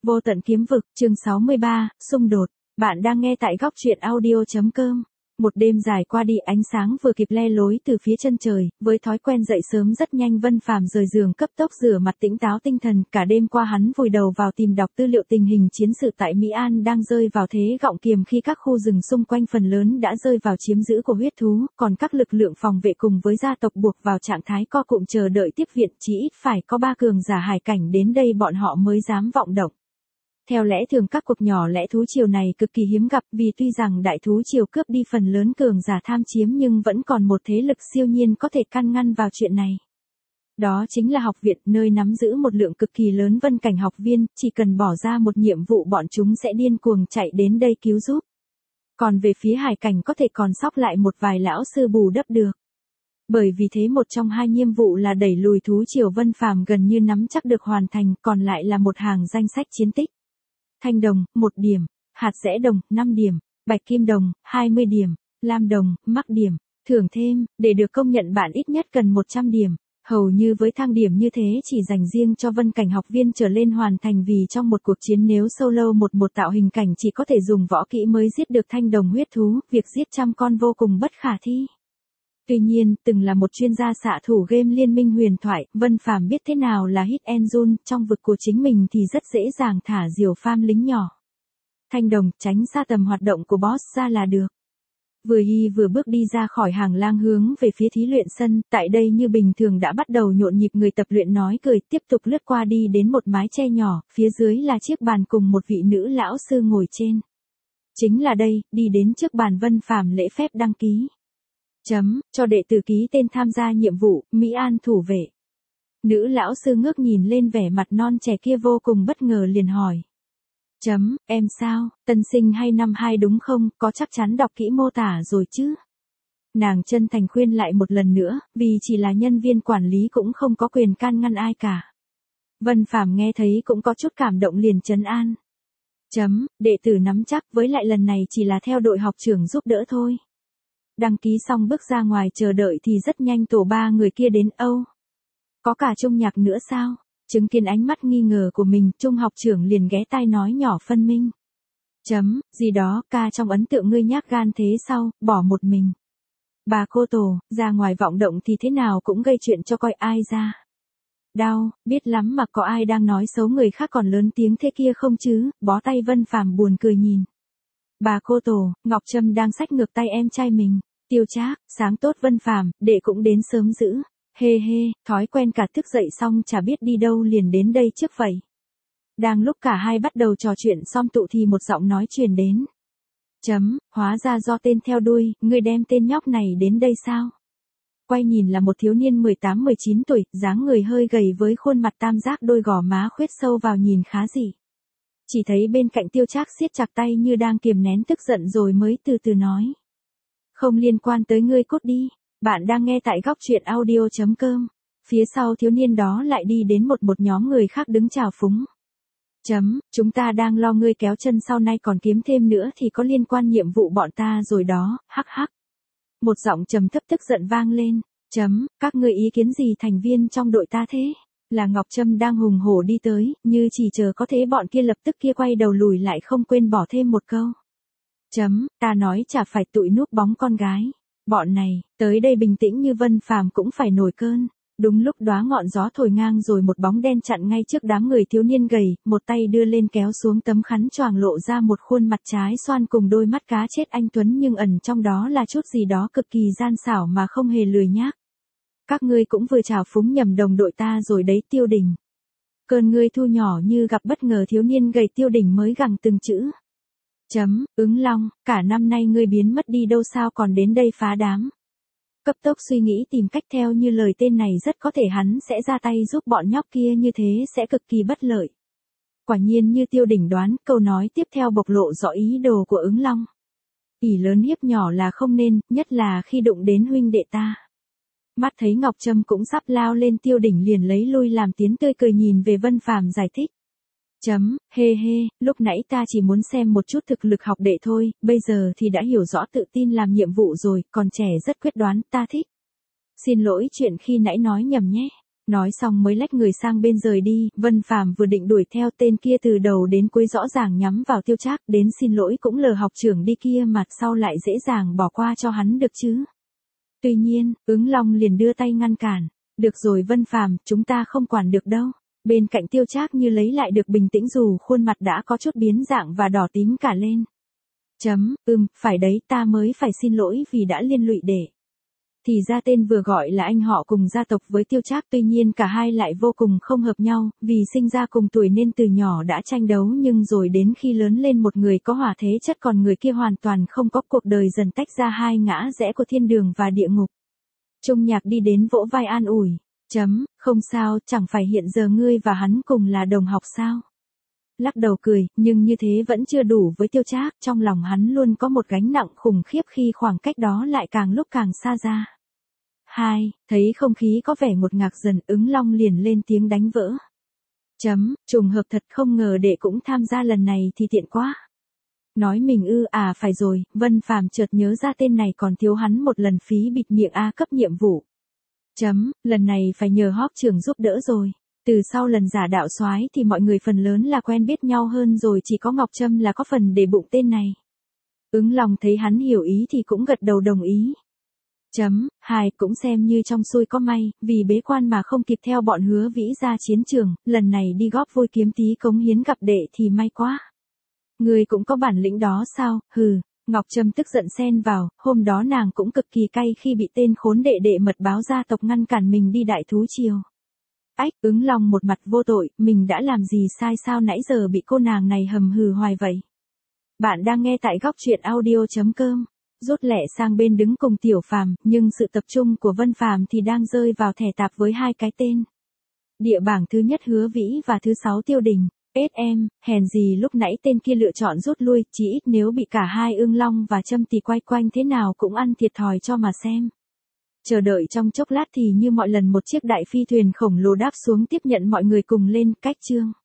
Vô tận kiếm vực, chương 63, xung đột. Bạn đang nghe tại góc truyện audio.com. Một đêm dài qua đi, ánh sáng vừa kịp le lối từ phía chân trời, với thói quen dậy sớm rất nhanh, Vân Phàm rời giường cấp tốc rửa mặt tỉnh táo tinh thần. Cả đêm qua hắn vùi đầu vào tìm đọc tư liệu tình hình chiến sự tại Mỹ An đang rơi vào thế gọng kìm khi các khu rừng xung quanh phần lớn đã rơi vào chiếm giữ của huyết thú, còn các lực lượng phòng vệ cùng với gia tộc buộc vào trạng thái co cụm chờ đợi tiếp viện. Chỉ ít phải có 3 cường giả hải cảnh đến đây bọn họ mới dám vọng động. Theo lẽ thường các cuộc nhỏ lẻ thú triều này cực kỳ hiếm gặp, vì tuy rằng đại thú triều cướp đi phần lớn cường giả tham chiếm nhưng vẫn còn một thế lực siêu nhiên có thể can ngăn vào chuyện này. Đó chính là học viện, nơi nắm giữ một lượng cực kỳ lớn vân cảnh học viên, chỉ cần bỏ ra một nhiệm vụ bọn chúng sẽ điên cuồng chạy đến đây cứu giúp. Còn về phía hải cảnh có thể còn sót lại một vài lão sư bù đắp được. Bởi vì thế một trong 2 nhiệm vụ là đẩy lùi thú triều, Vân Phàm gần như nắm chắc được hoàn thành, còn lại là một hàng danh sách chiến tích. Thanh đồng, 1 điểm, hạt rẽ đồng, 5 điểm, bạch kim đồng, 20 điểm, lam đồng, mắc điểm, thưởng thêm, để được công nhận bạn ít nhất cần 100 điểm. Hầu như với thang điểm như thế chỉ dành riêng cho vân cảnh học viên trở lên hoàn thành, vì trong một cuộc chiến nếu solo một tạo hình cảnh chỉ có thể dùng võ kỹ mới giết được thanh đồng huyết thú, việc giết trăm con vô cùng bất khả thi. Tuy nhiên, từng là một chuyên gia xạ thủ game Liên minh huyền thoại, Vân Phàm biết thế nào là hit and run, trong vực của chính mình thì rất dễ dàng thả diều farm lính nhỏ. Thanh đồng, tránh xa tầm hoạt động của boss ra là được. Vừa bước đi ra khỏi hàng lang hướng về phía thí luyện sân, tại đây như bình thường đã bắt đầu nhộn nhịp người tập luyện nói cười, tiếp tục lướt qua đi đến một mái che nhỏ, phía dưới là chiếc bàn cùng một vị nữ lão sư ngồi trên. Chính là đây, đi đến trước bàn Vân Phàm lễ phép đăng ký. Cho đệ tử ký tên tham gia nhiệm vụ, Mỹ An thủ vệ. Nữ lão sư ngước nhìn lên vẻ mặt non trẻ kia vô cùng bất ngờ liền hỏi. Em sao, tân sinh hay năm 2 đúng không, có chắc chắn đọc kỹ mô tả rồi chứ? Nàng chân thành khuyên lại một lần nữa, vì chỉ là nhân viên quản lý cũng không có quyền can ngăn ai cả. Vân Phàm nghe thấy cũng có chút cảm động liền trấn an. Đệ tử nắm chắc, với lại lần này chỉ là theo đội học trưởng giúp đỡ thôi. Đăng ký xong bước ra ngoài chờ đợi thì rất nhanh tổ 3 người kia đến. Âu, có cả Trung Nhạc nữa sao? Chứng kiến ánh mắt nghi ngờ của mình, Trung học trưởng liền ghé tai nói nhỏ phân minh. Gì đó, ca trong ấn tượng ngươi nhát gan thế sao, bỏ một mình. Bà cô tổ, ra ngoài vọng động thì thế nào cũng gây chuyện cho coi ai ra. Đau, biết lắm mà có ai đang nói xấu người khác còn lớn tiếng thế kia không chứ, bó tay Vân Phàm buồn cười nhìn. Bà cô tổ, Ngọc Trâm đang xách ngược tay em trai mình. Tiêu Trác, sáng tốt Vân Phàm, đệ cũng đến sớm dữ. Hê hê, thói quen cả thức dậy xong chả biết đi đâu liền đến đây trước vậy. Đang lúc cả hai bắt đầu trò chuyện xong tụ thì một giọng nói truyền đến. Hóa ra do tên theo đuôi, ngươi đem tên nhóc này đến đây sao? Quay nhìn là một thiếu niên 18-19 tuổi, dáng người hơi gầy với khuôn mặt tam giác, đôi gò má khuyết sâu vào nhìn khá dị. Chỉ thấy bên cạnh Tiêu Trác siết chặt tay như đang kiềm nén tức giận rồi mới từ từ nói. Không liên quan tới ngươi, cút đi. Bạn đang nghe tại góc truyện audio.com. Phía sau thiếu niên đó lại đi đến một nhóm người khác đứng chào phúng. Chúng ta đang lo ngươi kéo chân sau này còn kiếm thêm nữa thì có liên quan nhiệm vụ bọn ta rồi đó, hắc hắc. Một giọng trầm thấp tức giận vang lên. Các ngươi ý kiến gì thành viên trong đội ta thế? Là Ngọc Trâm đang hùng hổ đi tới, như chỉ chờ có thế bọn kia lập tức kia quay đầu lùi lại không quên bỏ thêm một câu. Ta nói chả phải tụi núp bóng con gái. Bọn này, tới đây bình tĩnh như Vân Phàm cũng phải nổi cơn. Đúng lúc đóa ngọn gió thổi ngang rồi một bóng đen chặn ngay trước đám người, thiếu niên gầy, một tay đưa lên kéo xuống tấm khăn choàng lộ ra một khuôn mặt trái xoan cùng đôi mắt cá chết anh tuấn, nhưng ẩn trong đó là chút gì đó cực kỳ gian xảo mà không hề lười nhác. Các ngươi cũng vừa chào phúng nhầm đồng đội ta rồi đấy Tiêu Đình. Cơn ngươi thu nhỏ như gặp bất ngờ, thiếu niên gầy Tiêu Đình mới gằn từng chữ. Ứng Long, cả năm nay ngươi biến mất đi đâu sao còn đến đây phá đám. Cấp tốc suy nghĩ tìm cách theo như lời tên này, rất có thể hắn sẽ ra tay giúp bọn nhóc kia, như thế sẽ cực kỳ bất lợi. Quả nhiên như Tiêu Đình đoán, câu nói tiếp theo bộc lộ rõ ý đồ của Ứng Long. Ỷ lớn hiếp nhỏ là không nên, nhất là khi đụng đến huynh đệ ta. Mắt thấy Ngọc Trâm cũng sắp lao lên, Tiêu Đình liền lấy lui làm tiến tươi cười nhìn về Vân Phàm giải thích. Hê hê, lúc nãy ta chỉ muốn xem một chút thực lực học đệ thôi, bây giờ thì đã hiểu rõ, tự tin làm nhiệm vụ rồi, còn trẻ rất quyết đoán, ta thích. Xin lỗi chuyện khi nãy nói nhầm nhé. Nói xong mới lách người sang bên rời đi, Vân Phàm vừa định đuổi theo tên kia từ đầu đến cuối rõ ràng nhắm vào Tiêu Trác, đến xin lỗi cũng lờ học trưởng đi kia mà sau lại dễ dàng bỏ qua cho hắn được chứ. Tuy nhiên, Ứng Long liền đưa tay ngăn cản, được rồi Vân Phàm, chúng ta không quản được đâu. Bên cạnh Tiêu Trác như lấy lại được bình tĩnh dù khuôn mặt đã có chút biến dạng và đỏ tím cả lên. Phải đấy, ta mới phải xin lỗi vì đã liên lụy để. Thì ra tên vừa gọi là anh họ cùng gia tộc với Tiêu Trác, tuy nhiên cả hai lại vô cùng không hợp nhau, vì sinh ra cùng tuổi nên từ nhỏ đã tranh đấu nhưng rồi đến khi lớn lên một người có hỏa thế chất còn người kia hoàn toàn không có, cuộc đời dần tách ra hai ngã rẽ của thiên đường và địa ngục. Trung Nhạc đi đến vỗ vai an ủi. Không sao, chẳng phải hiện giờ ngươi và hắn cùng là đồng học sao? Lắc đầu cười, nhưng như thế vẫn chưa đủ với Tiêu Trác, trong lòng hắn luôn có một gánh nặng khủng khiếp khi khoảng cách đó lại càng lúc càng xa ra. Thấy không khí có vẻ ngột ngạt dần, Ứng Long liền lên tiếng đánh vỡ. Trùng hợp thật, không ngờ đệ cũng tham gia lần này thì tiện quá. Nói mình phải rồi, Vân Phàm chợt nhớ ra tên này còn thiếu hắn một lần phí bịt miệng A cấp nhiệm vụ. Lần này phải nhờ Hoắc trưởng giúp đỡ rồi. Từ sau lần giả đạo soái thì mọi người phần lớn là quen biết nhau hơn rồi, chỉ có Ngọc Trâm là có phần để bụng tên này. Ứng Long thấy hắn hiểu ý thì cũng gật đầu đồng ý. Cũng xem như trong xui có may, vì bế quan mà không kịp theo bọn Hứa Vĩ ra chiến trường, lần này đi góp vui kiếm tí cống hiến gặp đệ thì may quá. Người cũng có bản lĩnh đó sao? Ngọc Trâm tức giận xen vào, hôm đó nàng cũng cực kỳ cay khi bị tên khốn đệ mật báo gia tộc ngăn cản mình đi đại thú triều. Ứng Long một mặt vô tội, mình đã làm gì sai sao nãy giờ bị cô nàng này hầm hừ hoài vậy? Bạn đang nghe tại góc truyện audio.com. Rút lẹ sang bên đứng cùng Tiểu Phàm, nhưng sự tập trung của Vân Phàm thì đang rơi vào thẻ tạp với hai cái tên. Địa bảng thứ nhất Hứa Vĩ và thứ 6 Tiêu Đình. Hèn gì lúc nãy tên kia lựa chọn rút lui, chỉ ít nếu bị cả hai Ưng Long và Trâm thì quay quanh thế nào cũng ăn thiệt thòi cho mà xem. Chờ đợi trong chốc lát thì như mọi lần một chiếc đại phi thuyền khổng lồ đáp xuống tiếp nhận mọi người cùng lên, cách chương.